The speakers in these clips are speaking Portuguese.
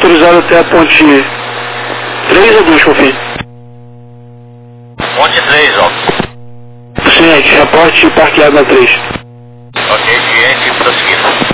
autorizado até a ponte 3 ou 2, confio? Ponte 3, ó. Ciente, reporte parqueado na 3. Ok, ciente, prosseguindo.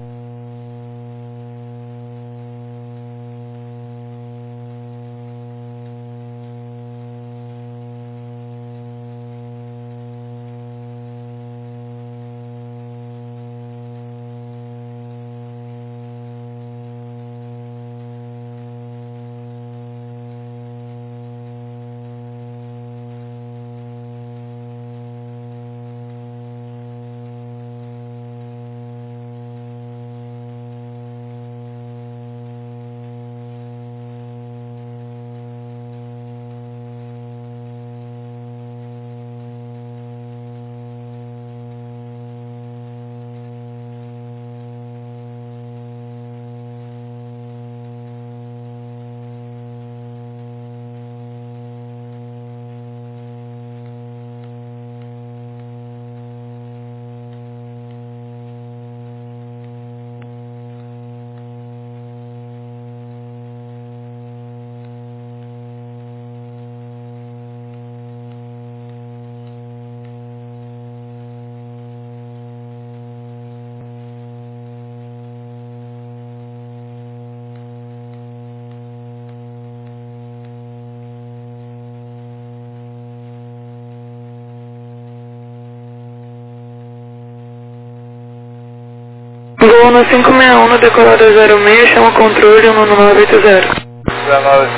Voo no 561 na decolada 06, chama controle no 980. 19.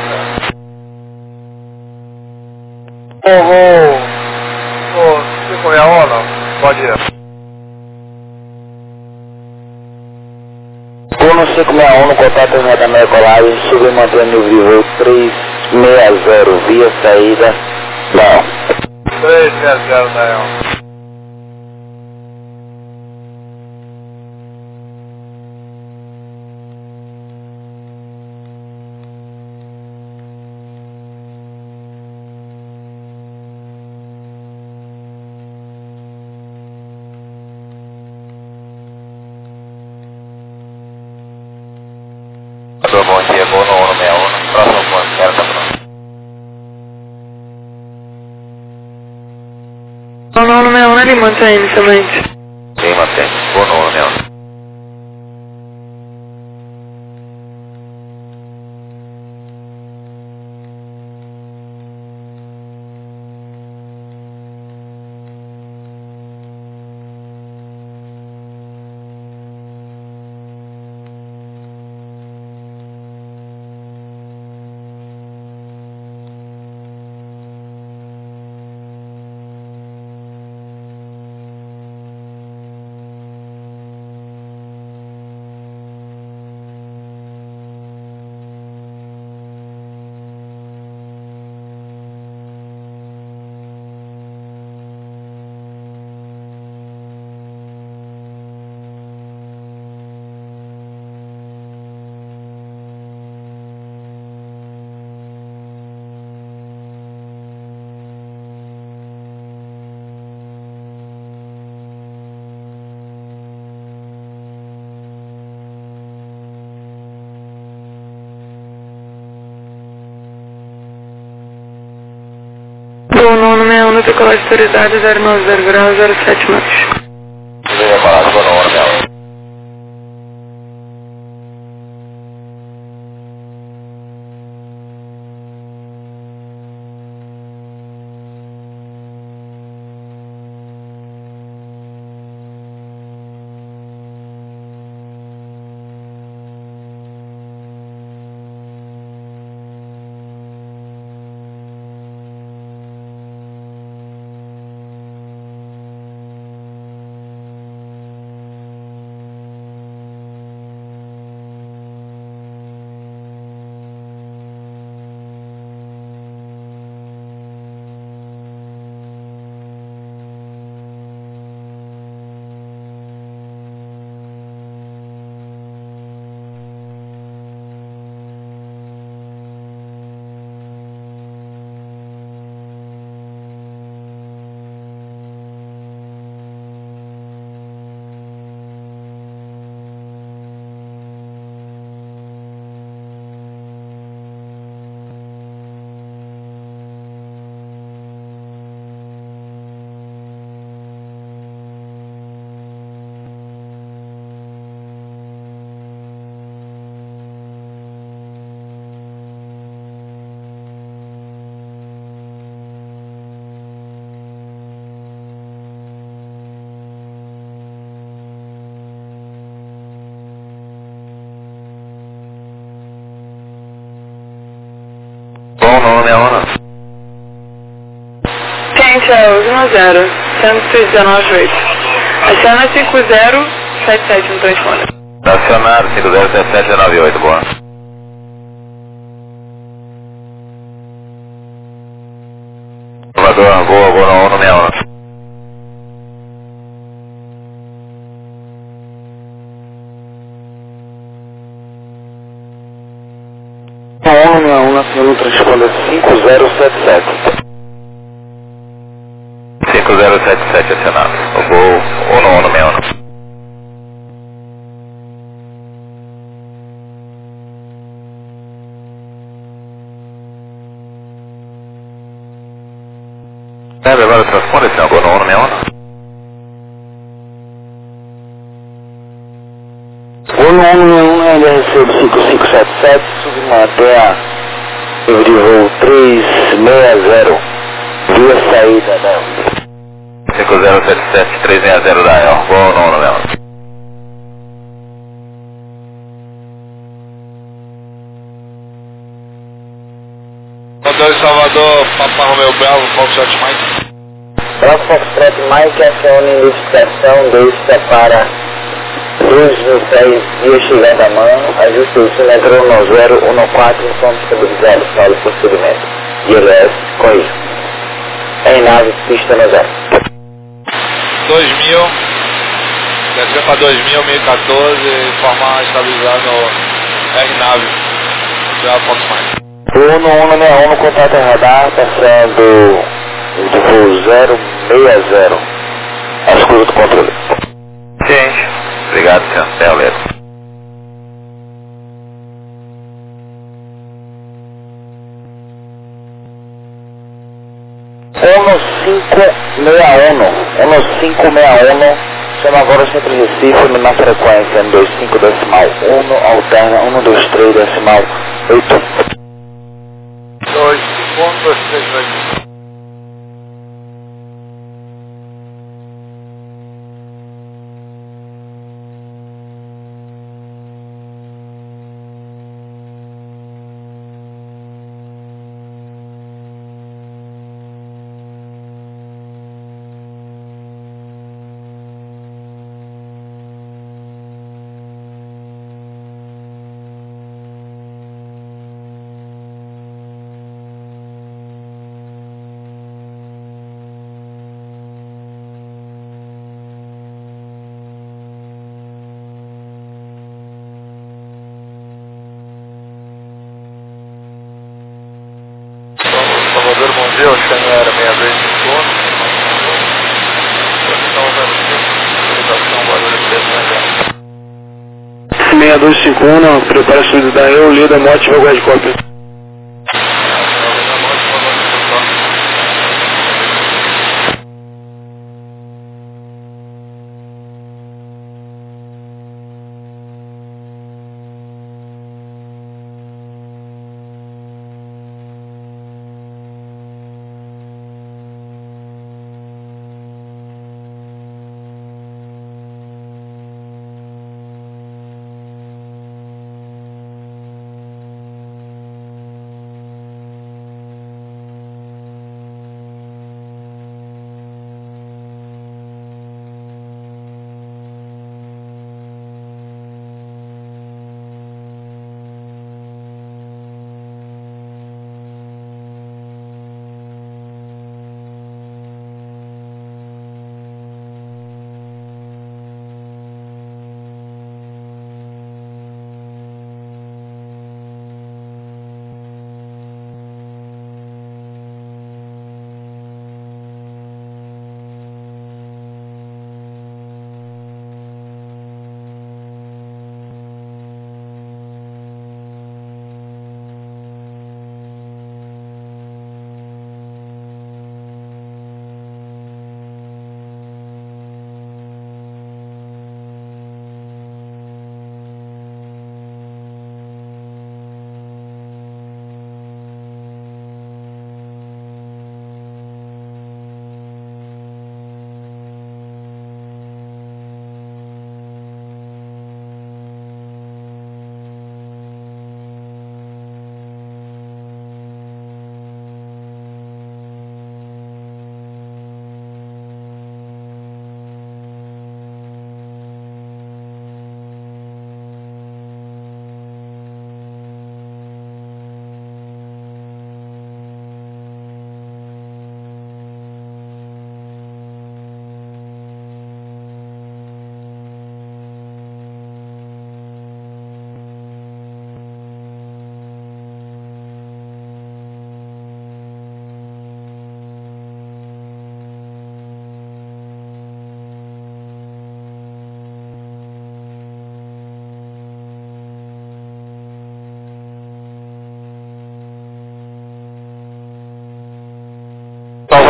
Voo 561 não? Pode ir. Vou no 561 no contato da decolagem, subiu mantendo o vivo 360 via saída. Não. 360 Dael. Bom dia, vou no 161, próximo ponto, quero tá pronto. Não, no 61 ele mantém inicialmente. Sim, mantém, vou no 161. Voo no 61 na decolagem autorizada 090 grau 07 metros. Decolado, vou no 161. 1161. Gente, é o 10, 119 8. Aciona 5077 no telefone. Acionar 507798, boa. Salvador, voa no 1161. Nacional transponder 5077. 5077 acionado. O voo 1161. Agora transponder, senhor, voo no 1161. Vou no 1161 na LRC 5577, submanter livre voo 360, via saída da 5077 360 da El, voo no 1161. Hotel Salvador, Papa Romeu Bravo, Foxtrot Mike. Bravo Foxtrot Mike, acione identificação deixa para 2010 via chegada à mão, ajuste o símetro no 014, ponto estabilizado, saldo procedimento. ILS, corrija. Em nave, pista no 0. 2000, desceu para 2000, 1014, formar estabilizar no R-Nave, Bravo Fox Mike. Voo no 161 no contato em radar, passando de voo 060, à escuta do controle. Gente, obrigado, senhor. Até a letra. Ono 561, chama agora o centro de Recife na frequência 125 decimal 1, alterna 123 decimal 8. 2.232. Salvador, bom dia, o Xanha era 6251. Estão usando utilização, barulho de 6251, prepara-se da eu, Lida, mote, vou de cópia.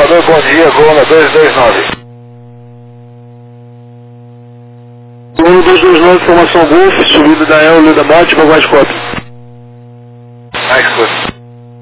Alô, bom dia, Gol 229. 229, formação Golf, subida da Eulio da Morte para Guadicop. Mais coisa.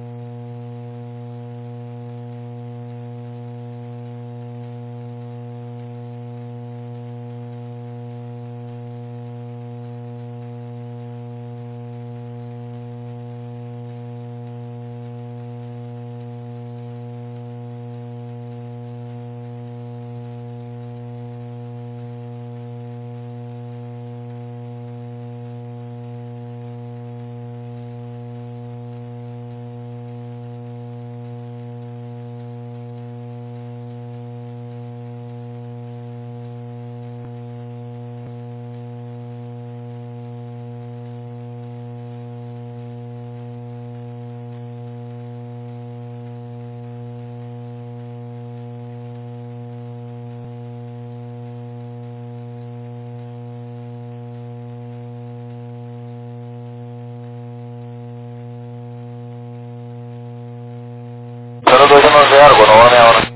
Zero 210, Gol 961.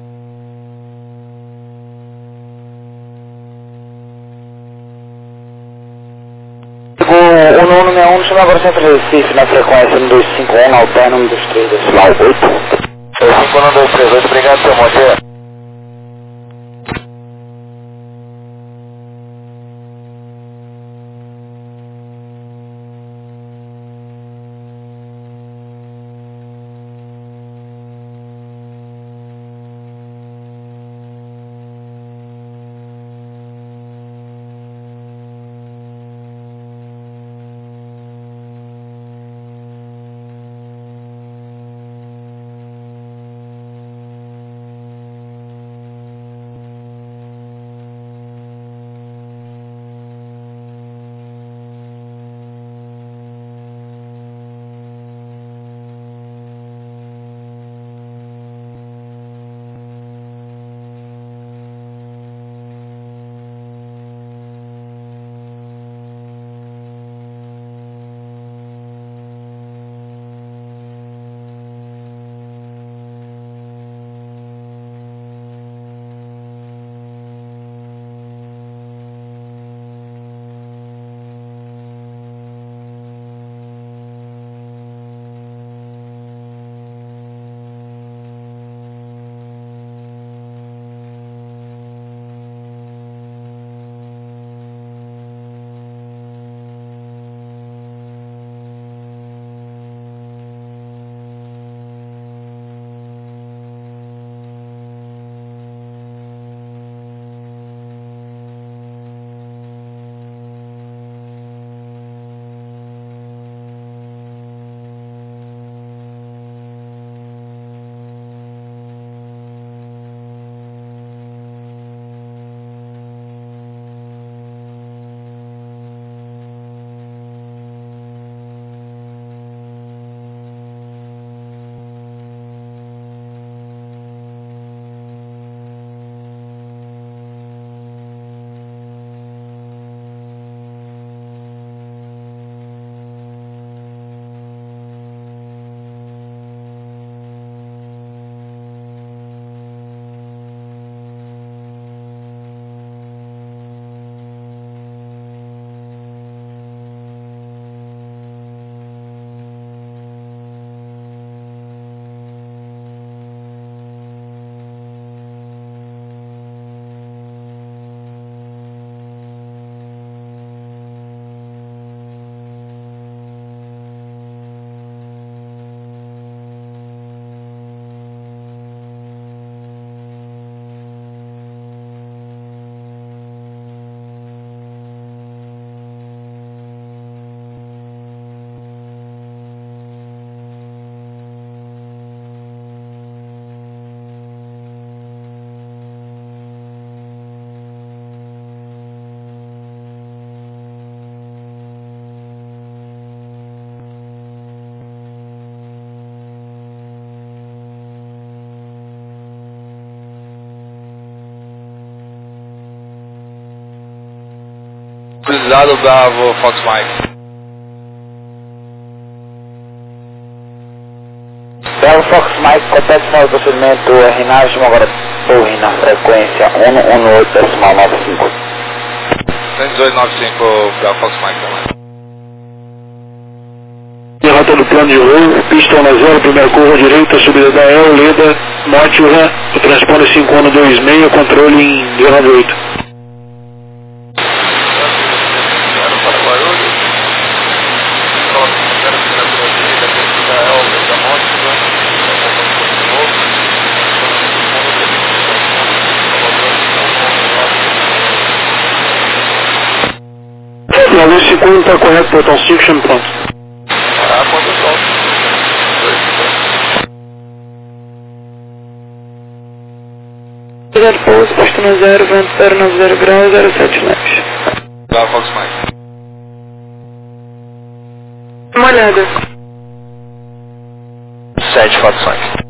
Gol 1161, chama agora sempre Recife, na frequência 1251, alterna 123, decimal 8. 251, 1238, obrigado, seu bom dia. Cruzado Bravo Fox Mike. Belo Fox Mike, compete para o procedimento RNAV, agora torre na frequência 118,95. 118,95 Belo Fox Mike também. Derrota do plano de voo, pista 10, primeira curva direita, subida da El, Leda, Mótiva, o transponder 5126, controle em 098. Na luz 50 está correto, portão 5, chame pronto. Zero pouso, pista 0, vento 090 graus, 07 metros. Belo Fox Mike. Uma olhada. 7 Fox Mike.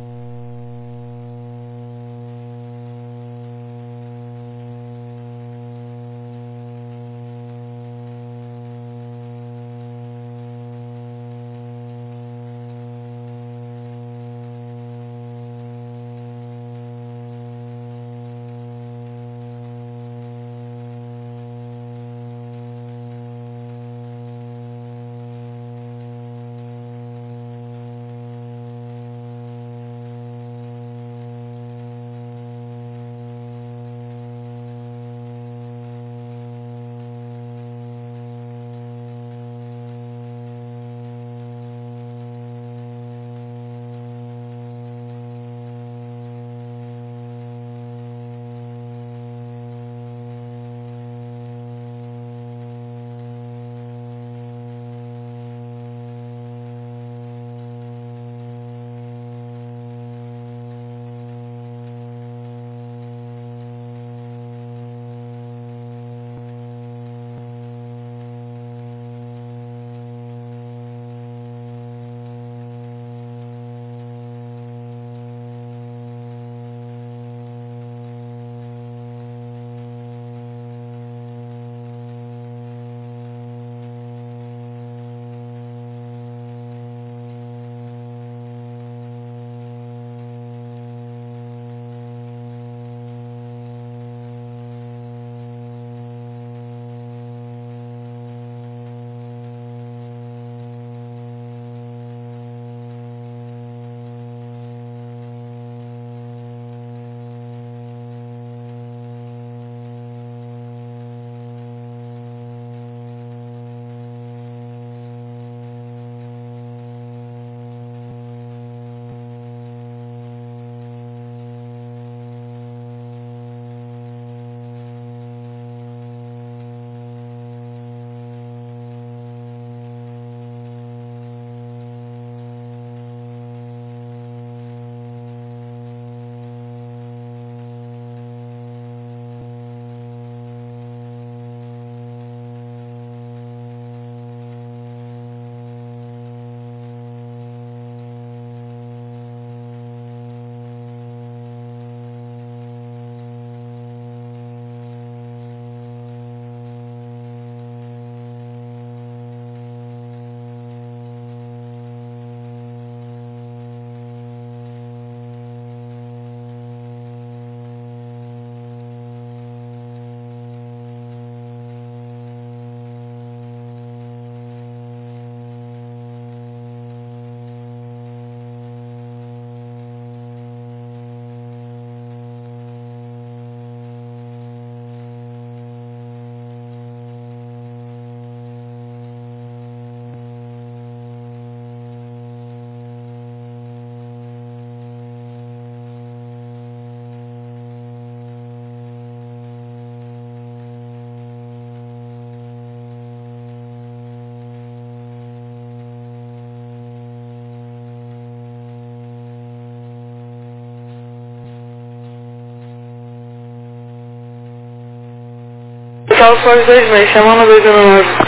Salve para os 2 meses, chama no 219.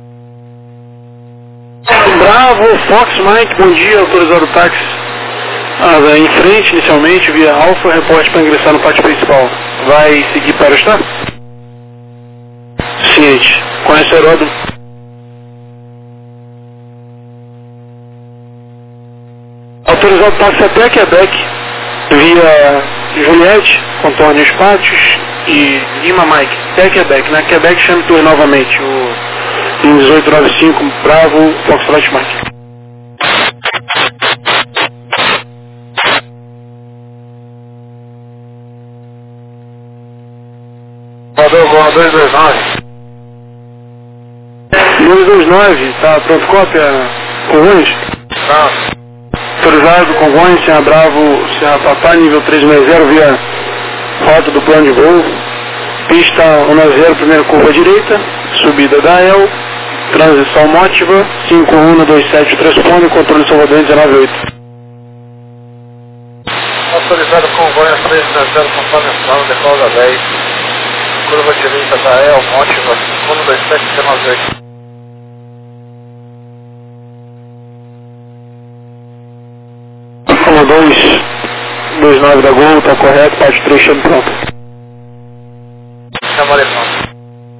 Bravo, Fox Mike, bom dia, autorizado o táxi. Asa em frente, inicialmente, via Alfa, reporte para ingressar no pátio principal. Vai seguir para o Star? Ciente. Conhece o aeródromo? Autorizado táxi até Quebec, via Juliette, contorne os pátios e Lima Mike, até Quebec. Na Quebec, chame Tour novamente, o 1895 Bravo Foxtrot Mike. Salvador, Gol 229. 229, tá pronto cópia? Congonhas? Não. Autorizado, Congonhas, Serra Bravo, Serra Papá, nível 360 via rota do plano de voo. Pista 10, primeira curva direita, subida da EL, transição Mótiva, 5127 transpone, controle Salvador 198. Autorizado Congonhas 300, conforme plano, decola da 10. Curva direita da EL, Mótiva, 5127 198. Alô 229 da Gol, tá correto, parte 3, chame pronto. Chama elefante.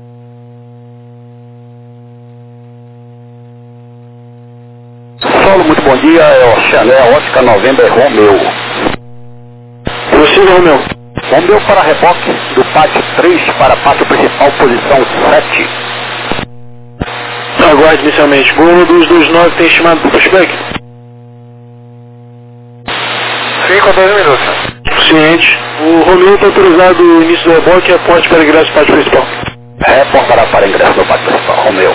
Solo, muito bom dia, é o Chanel Ótica November Romeu. Você, Romeu? Romeu para reboque do pátio 3 para pátio principal, posição 7. Aguarde inicialmente. Gol 229 tem estimado para o pushback? 5 a 2 minutos. Ciente. O Romeu está autorizado no início do reboque e aporte para ingresso no pátio principal. Reportará para ingresso no pátio principal, Romeu.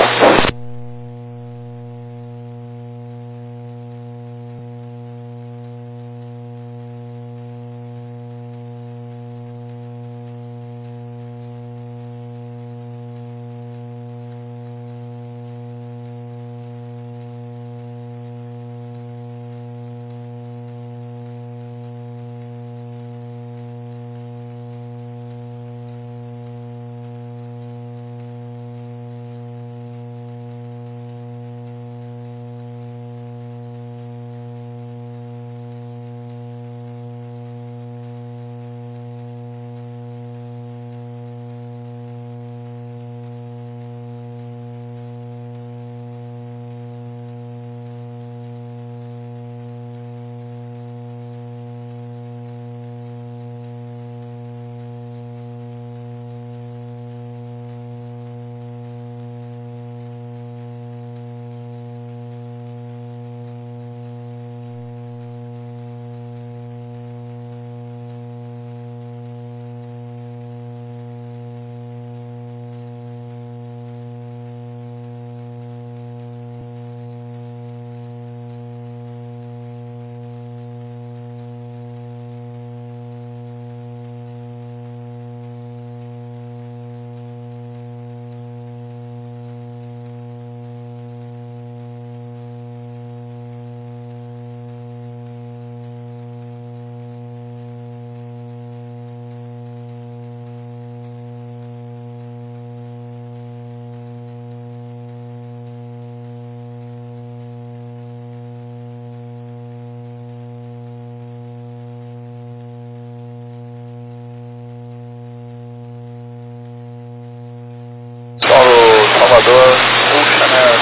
Salvador, puxa, né?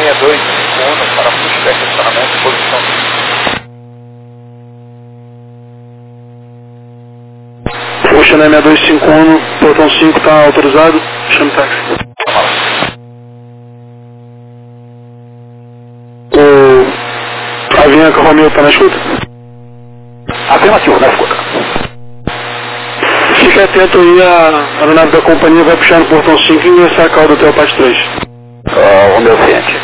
6251 para pushback estacionamento, posição 5. Puxa na 6251, portão 5 está autorizado, chame táxi. O Avianca Romeu está na escuta? Afirmativo, na escuta. Fique atento aí, a aeronave da companhia vai puxar no portão 5 e ingressar a cauda até o pátio 3. Romeu ciente.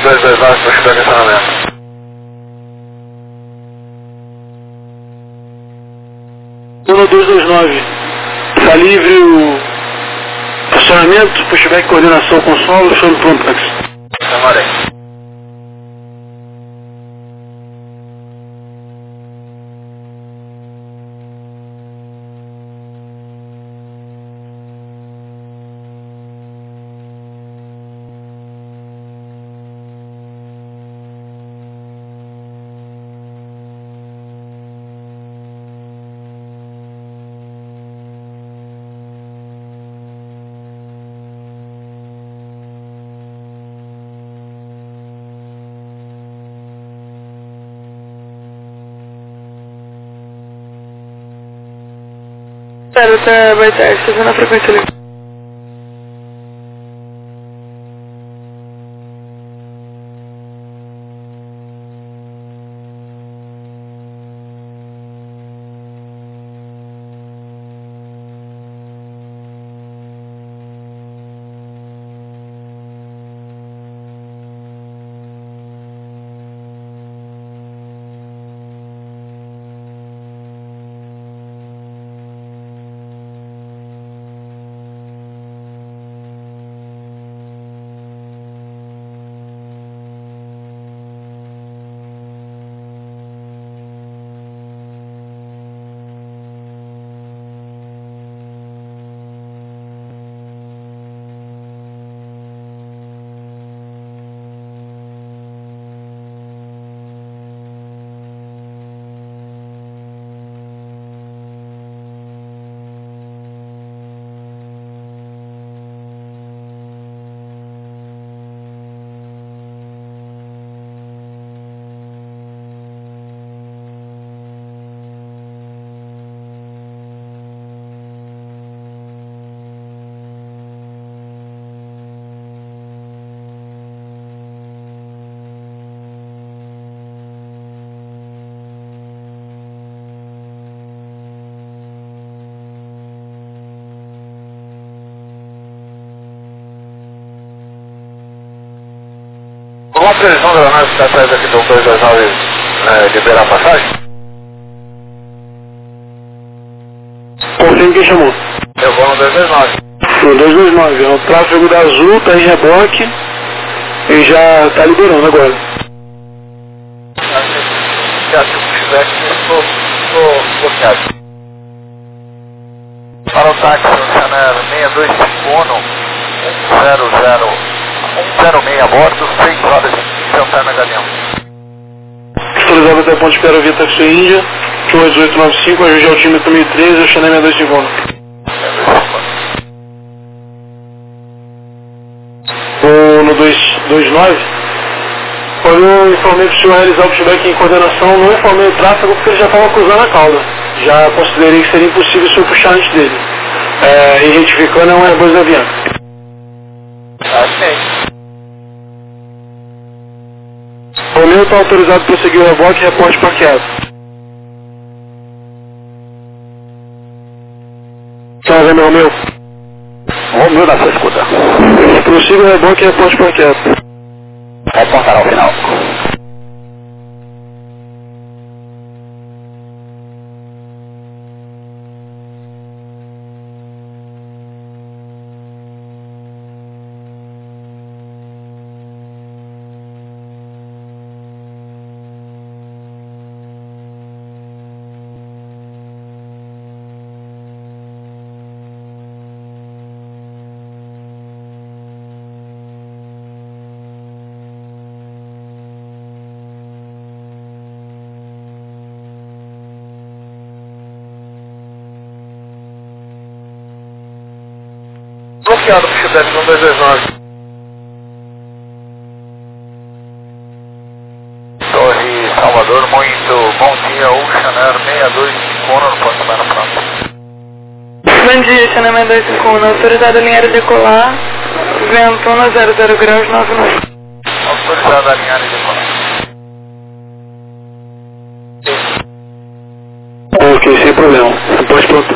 229 para chegar em estacionamento. Uno 229. Está livre o estacionamento, pushback, coordenação com solo, show do Promplex. Chamarei. Tá, vai estar estacionando a frequência ali. Qual a previsão da análise que está atrás aqui do 229 liberar a passagem? Confirme quem chamou. Eu vou no 229. No 229, o tráfego da Azul está em reboque e já está liberando agora. Já que o pushback estou bloqueado. Para o táxi, Chanel 625 106 a bordo, 6 horas de Antena Galeão. Autorizado até ponto de espera via Taxi Índia, 18895, ajude altímetro 1013, o Chanel 625. No 229, quando eu informei para o senhor realizar o pushback em coordenação, não informei o tráfego porque ele já estava cruzando a cauda. Já considerei que seria impossível o senhor puxar antes dele. E retificando é um Airbus da Avianca. Ok. O meu está autorizado para seguir o reboque e reporte parqueado. Está vendo o meu? Romeu na sua escuta. Prossiga o reboque e reporte parqueado. Reportar ao final. Bloqueado o pushback no 229. Torre Salvador, muito bom dia, Chanel 625 no ponto mais na frente. Bom dia, Chanel 625, autorizado a linha aérea decolar, ventona 00 graus 99. Autorizado a linha aérea decolar. Ok, sem problema. Pode pronto.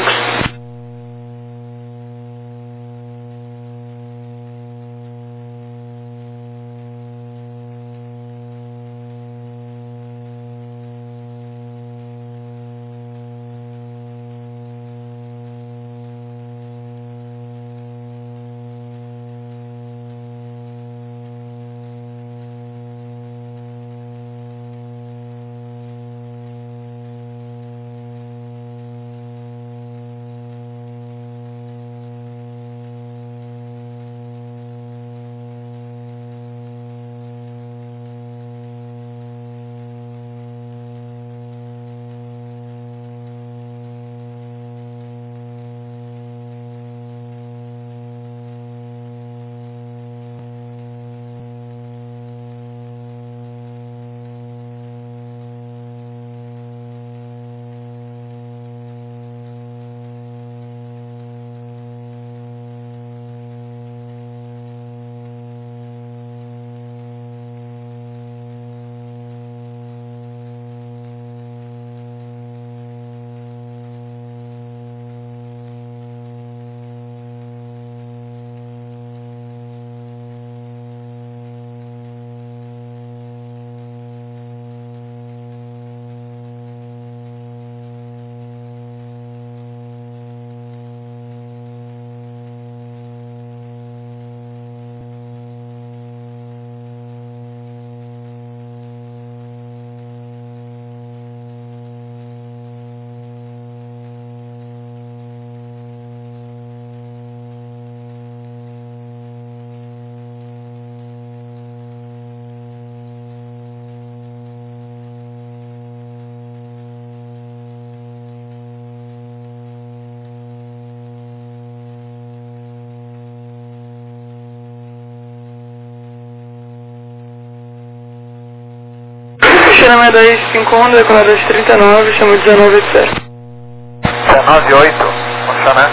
Cinema 251, decolado às 39, chama 1980. 198, funciona.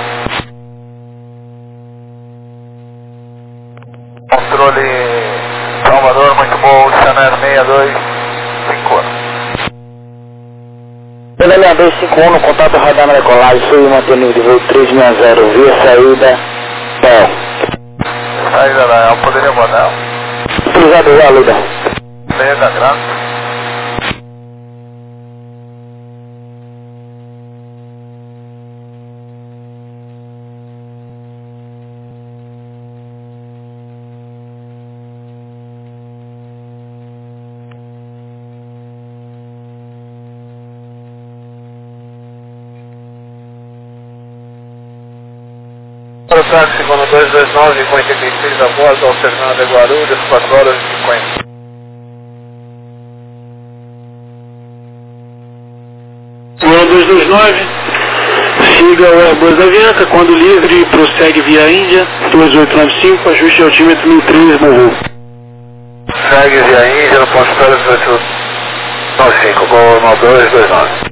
Controle Salvador, muito bom, Chanel 6251. Cinema 251, no contato radar na decolagem, sul e mantendo de voo 360, via saída, Bel. Saída da El, poderia mandar? Utilizador, aluda. Beleza, graças. Para o táxi, quando 229 com 86 a bordo, ao Fernando de Guarulhos, 4 horas e 50. Senhor 229, siga o Airbus da Avianca, quando livre, prossegue via Índia, 2895, ajuste altímetro 1013, Morro. Segue via Índia, no ponto espera 1895, Gol 9229.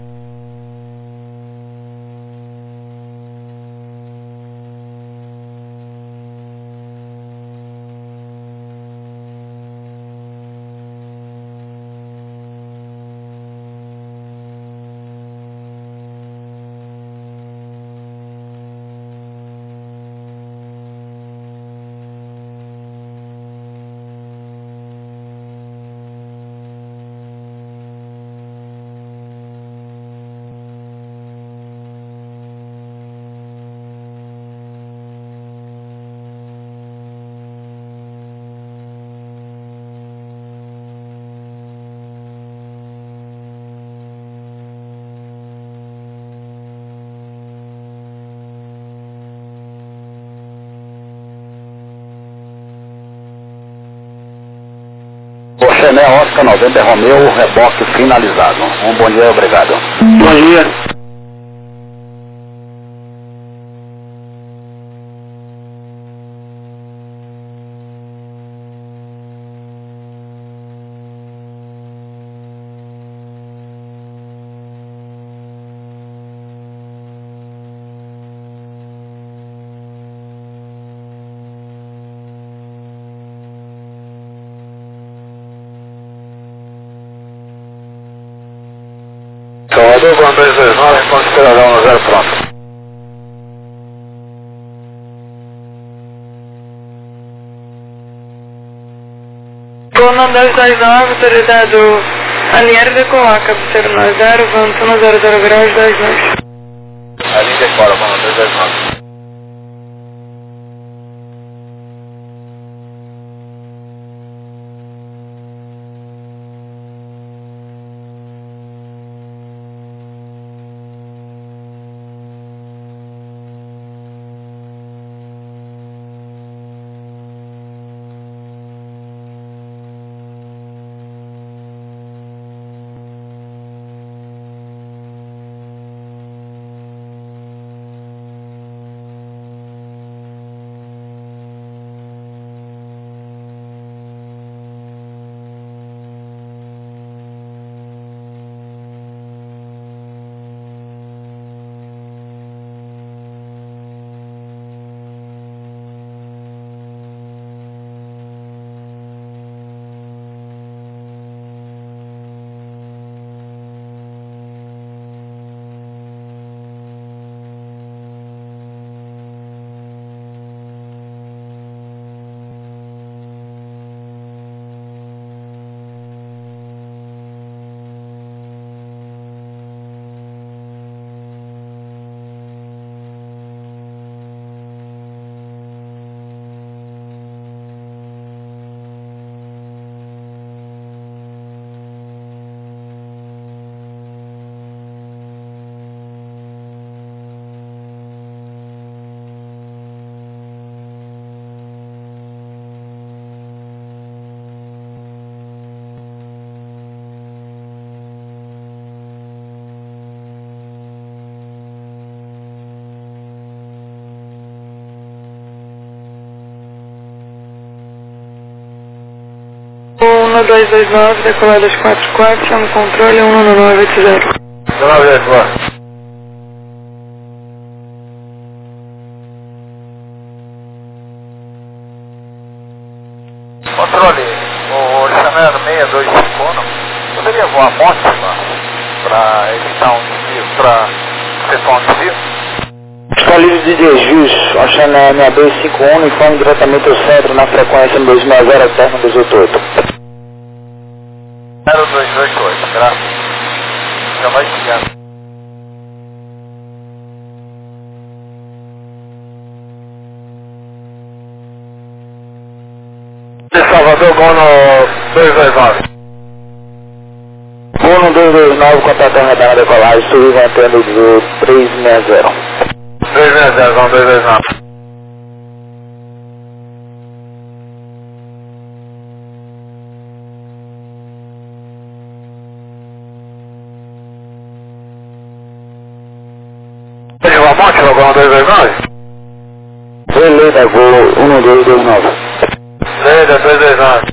Chanel Oscar 90 Romeu, reboque finalizado. Um bom dia, obrigado. Bom dia. Salvador, com 229, ponto esperadão 0 pronto. Gol 229, autorizado Aniero decolar, cabeceiro 90, vento 100 graus, 10 nós. Ali decora, mano, 229. Cena 229, decoladas 44, chama o controle 19980. 19, boa. Controle, o Chanel 6251 poderia voar Monte para evitar um desvio, para efetuar um desvio? Está livre de desvios, achando a minha 251, informe diretamente ao centro na frequência 260 terno 288. 0288, graças. Já vai chegando. Salvador, Bono 229. Bono 229, contatando a radar decolagem, subiu mantendo do 360. 360, 229. Tem uma monte no Bono 229? Relay da Gol 1229. Leida 229.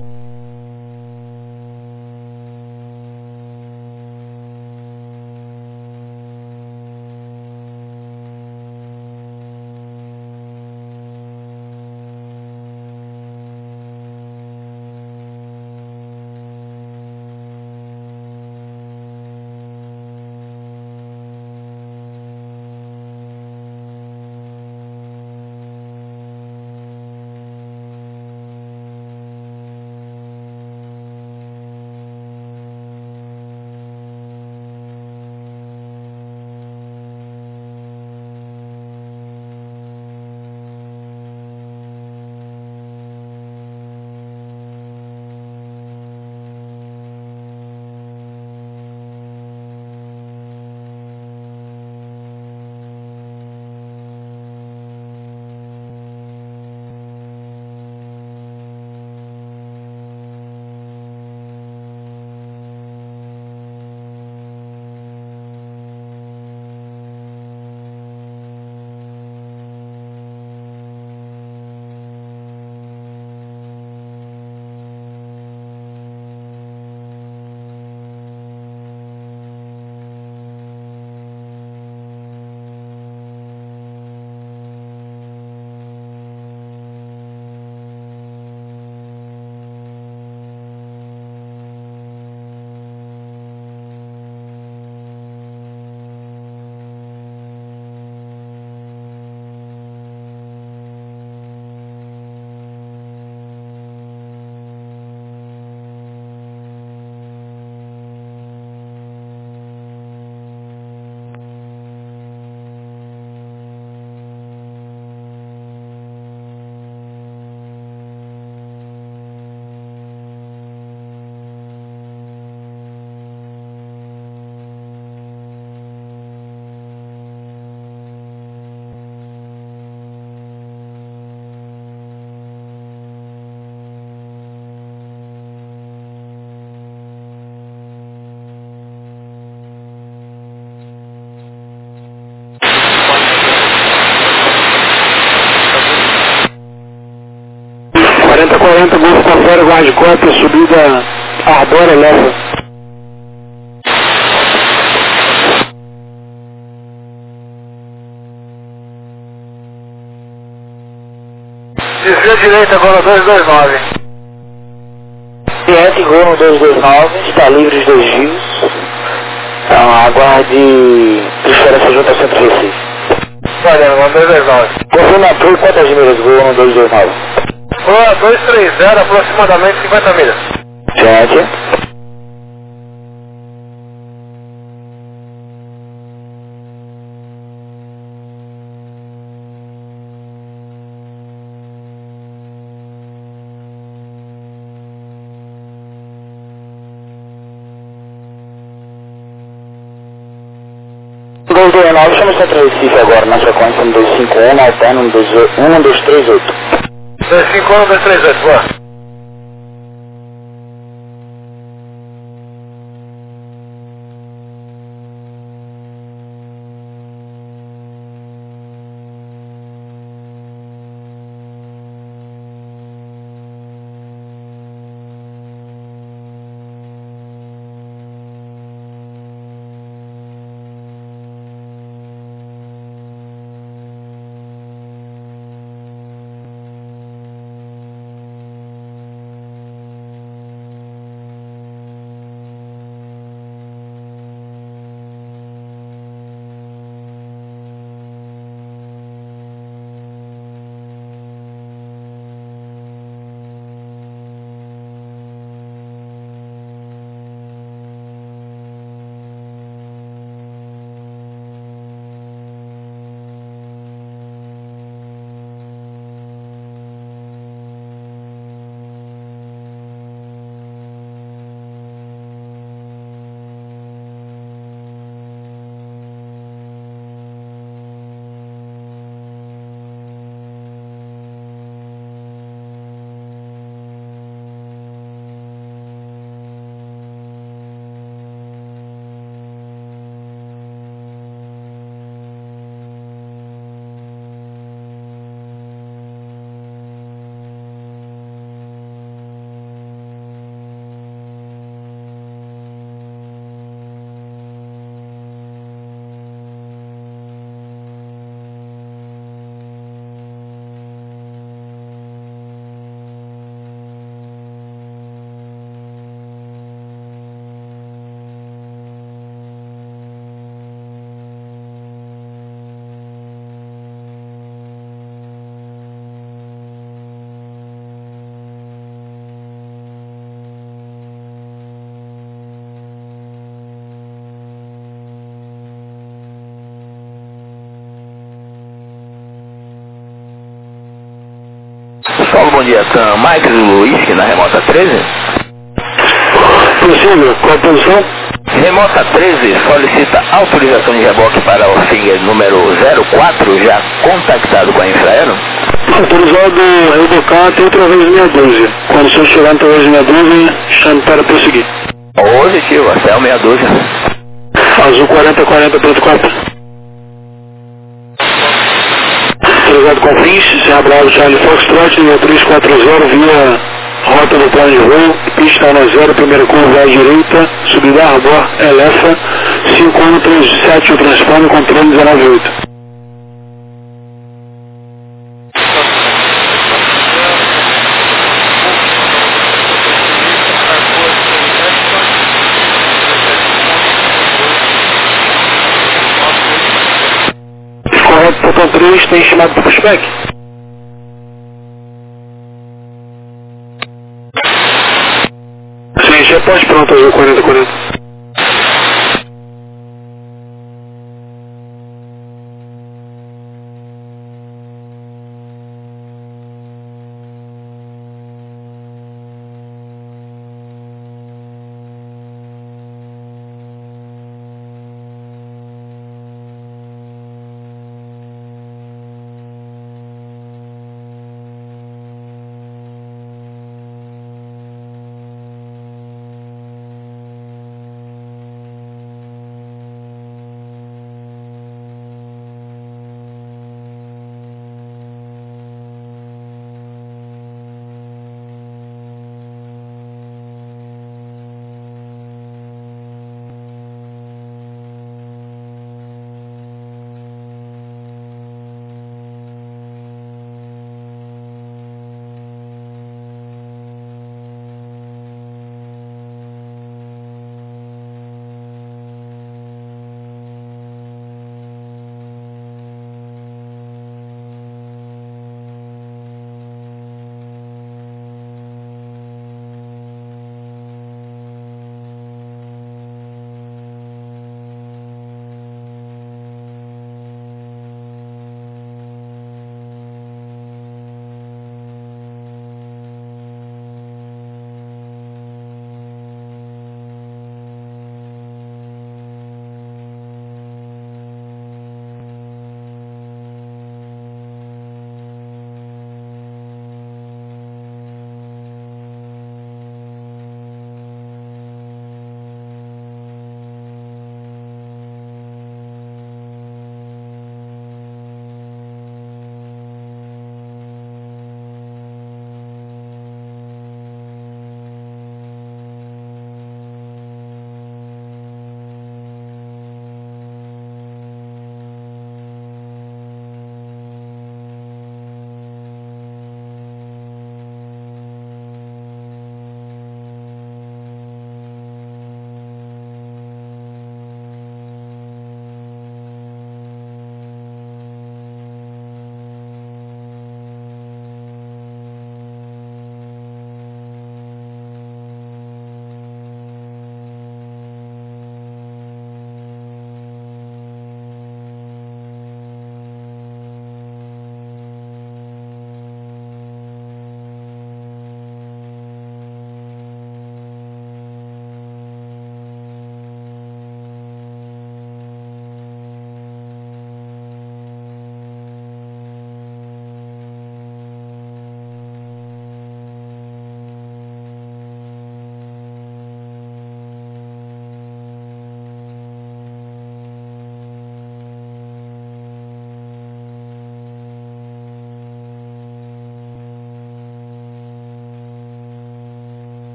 Golfo Confere, guarde cópia, subida Arbora leva. Desvio direito agora 229. Cliente Gol 229, está livre de desvios. Então, aguarde transferência junto ao centro de Recife. Valeu, 229. Confirma por quantas milhas Gol 229? Boa, 230, aproximadamente 50 milhas. Gente. Gol 229, chama o centro de Recife agora na sequência 1251, alterno 1238. 251, 238, boa. Solo, bom dia. Mike Luiz, na remota 13. Possível, qual a posição? Remota 13 solicita autorização de reboque para o FIG número 04, já contactado com a Infraero. Autorizado a rebocar até outra vez meia dúzia. Quando o senhor chegar outra vez meia dúzia, chame para prosseguir. Positivo, até o meia dúzia. Azul 4040, preto 4. Autorizado com fins, Serra Bravo, Charlie Foxtrot, nível 340, via rota do plano de voo, pista 10, primeira curva à direita, subida Arbor, Elefa, 5137, o transponder, controle 198. Correto, botão 3, tem chamado para pushback. Sim, já pode pronto, Azul 4040.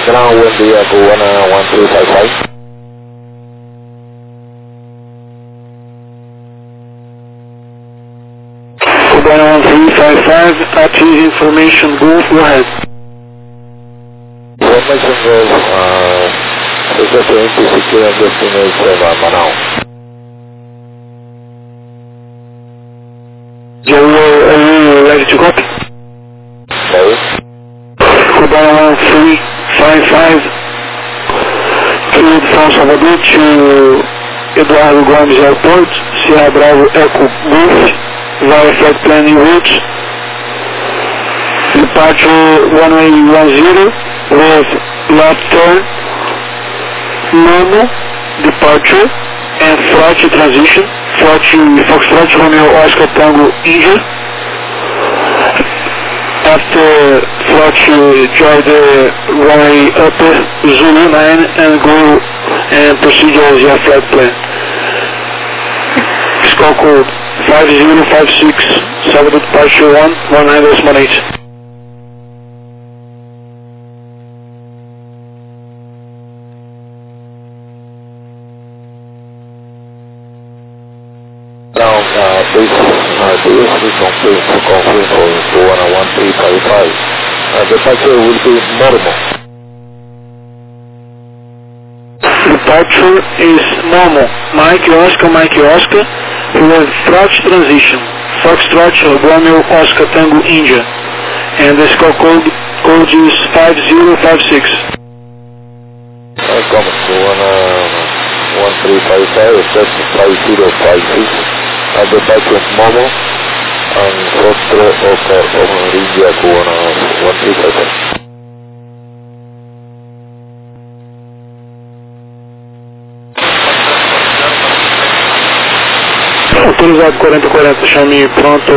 Ground, buen día, Cubana 1355. Cubana 1355, active information, go ahead. Information goes, successful secure destination Manaus. Are you ready to copy? Sorry? Cubana 1355, to São Salvador to Eduardo Gomes Airport, Sierra Bravo Echo Golf, via flight planning route, departure 1810 with left turn, Momo, departure, and flight transition, Foxtrot Romeo Oscar Tango India. After flight join the runway upper Zulu 9 and go and proceed as your flight plan. Score code 5056, Salvador departure 119.18. Now, this is complete to confirm for Cubana 1355. Departure will be Mormo. Departure is Momo, Mike Oscar, with Trot transition, Foxtrot Romeo Oscar Tango India, and the score code is 5056. Welcome Cubana 1355, step 5056. Departure Momo and Foxtrot Oscar India Cubana 1355. Autorizado 4040, chame pronto.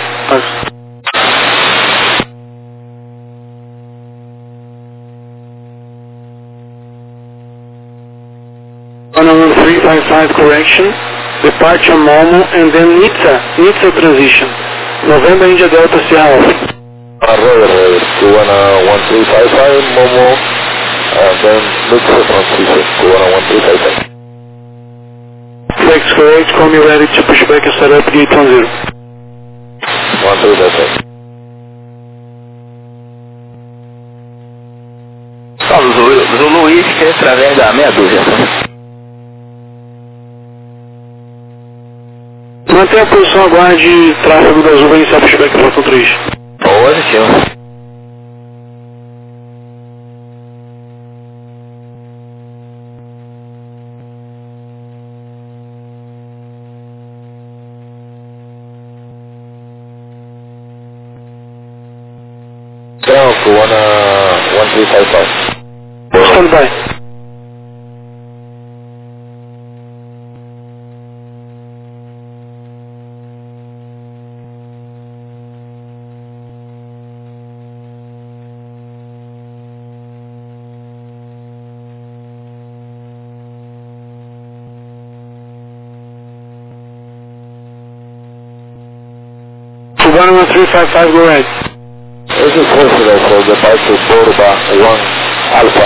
On 1355 correction, departure Momo and then Nitsa transition. November India Delta Sierra Alpha. Roger, Cubana 1355, Momo, and then Nitsa transition, Cubana 1355. Flex correct, call me ready to push back and set up gate 10. 1355. Zulu Whisky através da meia dúzia. Mantenha a posição, aguarde tráfego da Azul, vai iniciar pushback para Falcon 3. Positivo. Ground Cubana 1355. Stand by. Cubana 1355, go ahead. This is possible for departure Borba 1 Alpha.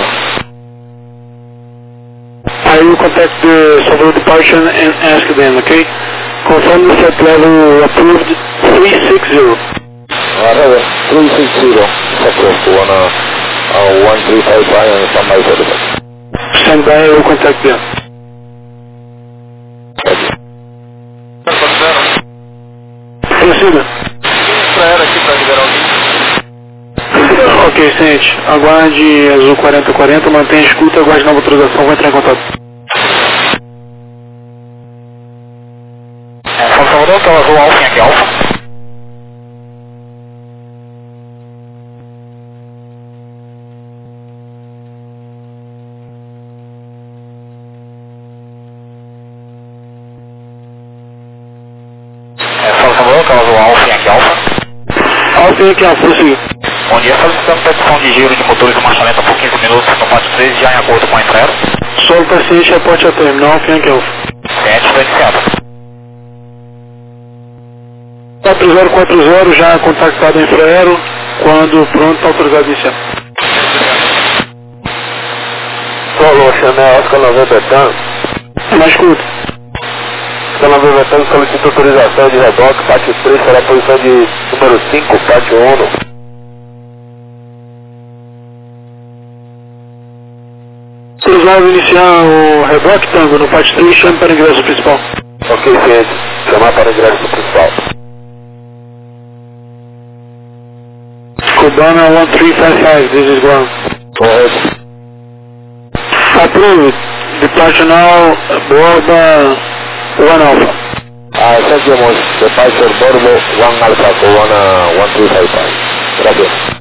I will contact the Salvador departure and ask them, okay? Confirm the flight level approved 360. Roger, 360. Sector Cubana 1355 and standby for the Stand by, I will contact them. Proceeda. Pra ela aqui pra liberar o link. Ok, Sente. Aguarde Azul 4040, mantenha a escuta, aguarde nova autorização, vai entrar em contato. São Salvador, que é o Azul Alfa aqui, Alfa. São Salvador, que é o Azul Alfa aqui, Alfa. Alfa aqui, Alfa, prossiga. Bom dia, solicitamos petição de giro de motores do marchamento por 15 minutos no pátio 13, já em acordo com a Infraero. Solo paciente, aporte a terminal, Alfa aqui, Alfa. Cliente está iniciado. 4040, já contactado a Infraero, quando pronto, está autorizado a iniciar. Chanel Oscar 90 Betano. Na escuta. Oscar 90 Betano solicita autorização de reboque, pátio 3, será a posição de número 5, pátio 1. Cruzado iniciar o reboque tango no pátio 3, chame para o ingresso principal. Ok, ciente. Chamar para o ingresso principal. Cubana 1355, this is ground. Correto. Approved. Departure now, Borba 1 Alpha. Thank you much. Departure Borbo 1 Alpha, Cubana 1355. Gracias.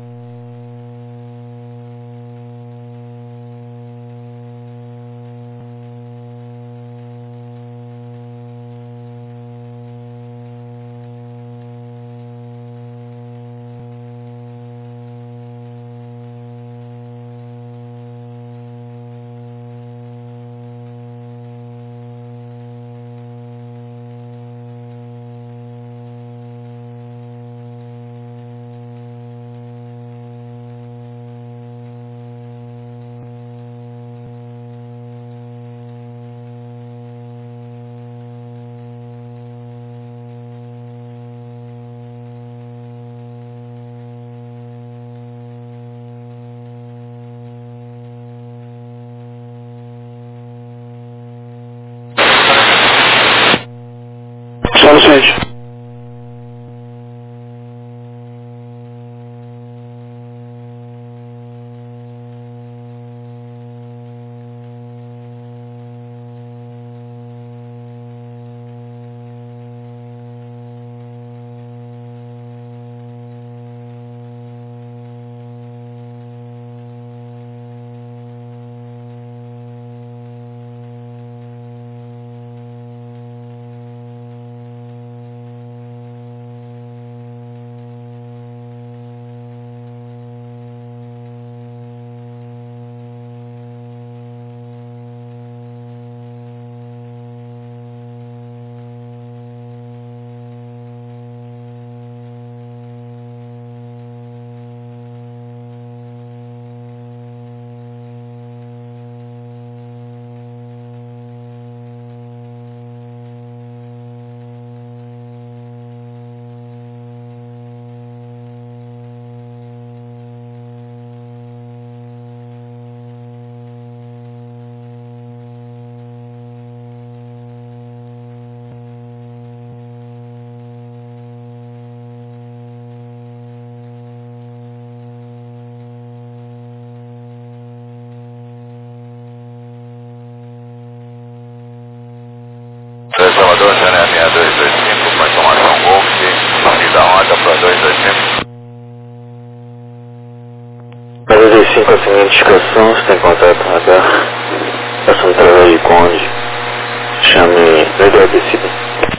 Solo ciente. Salvador, Chanel 6225, com informação Golf, subida onda para 225. 95 a seguinte estação, você tem contato radar, passando através de Conde, chame, vai dar descida.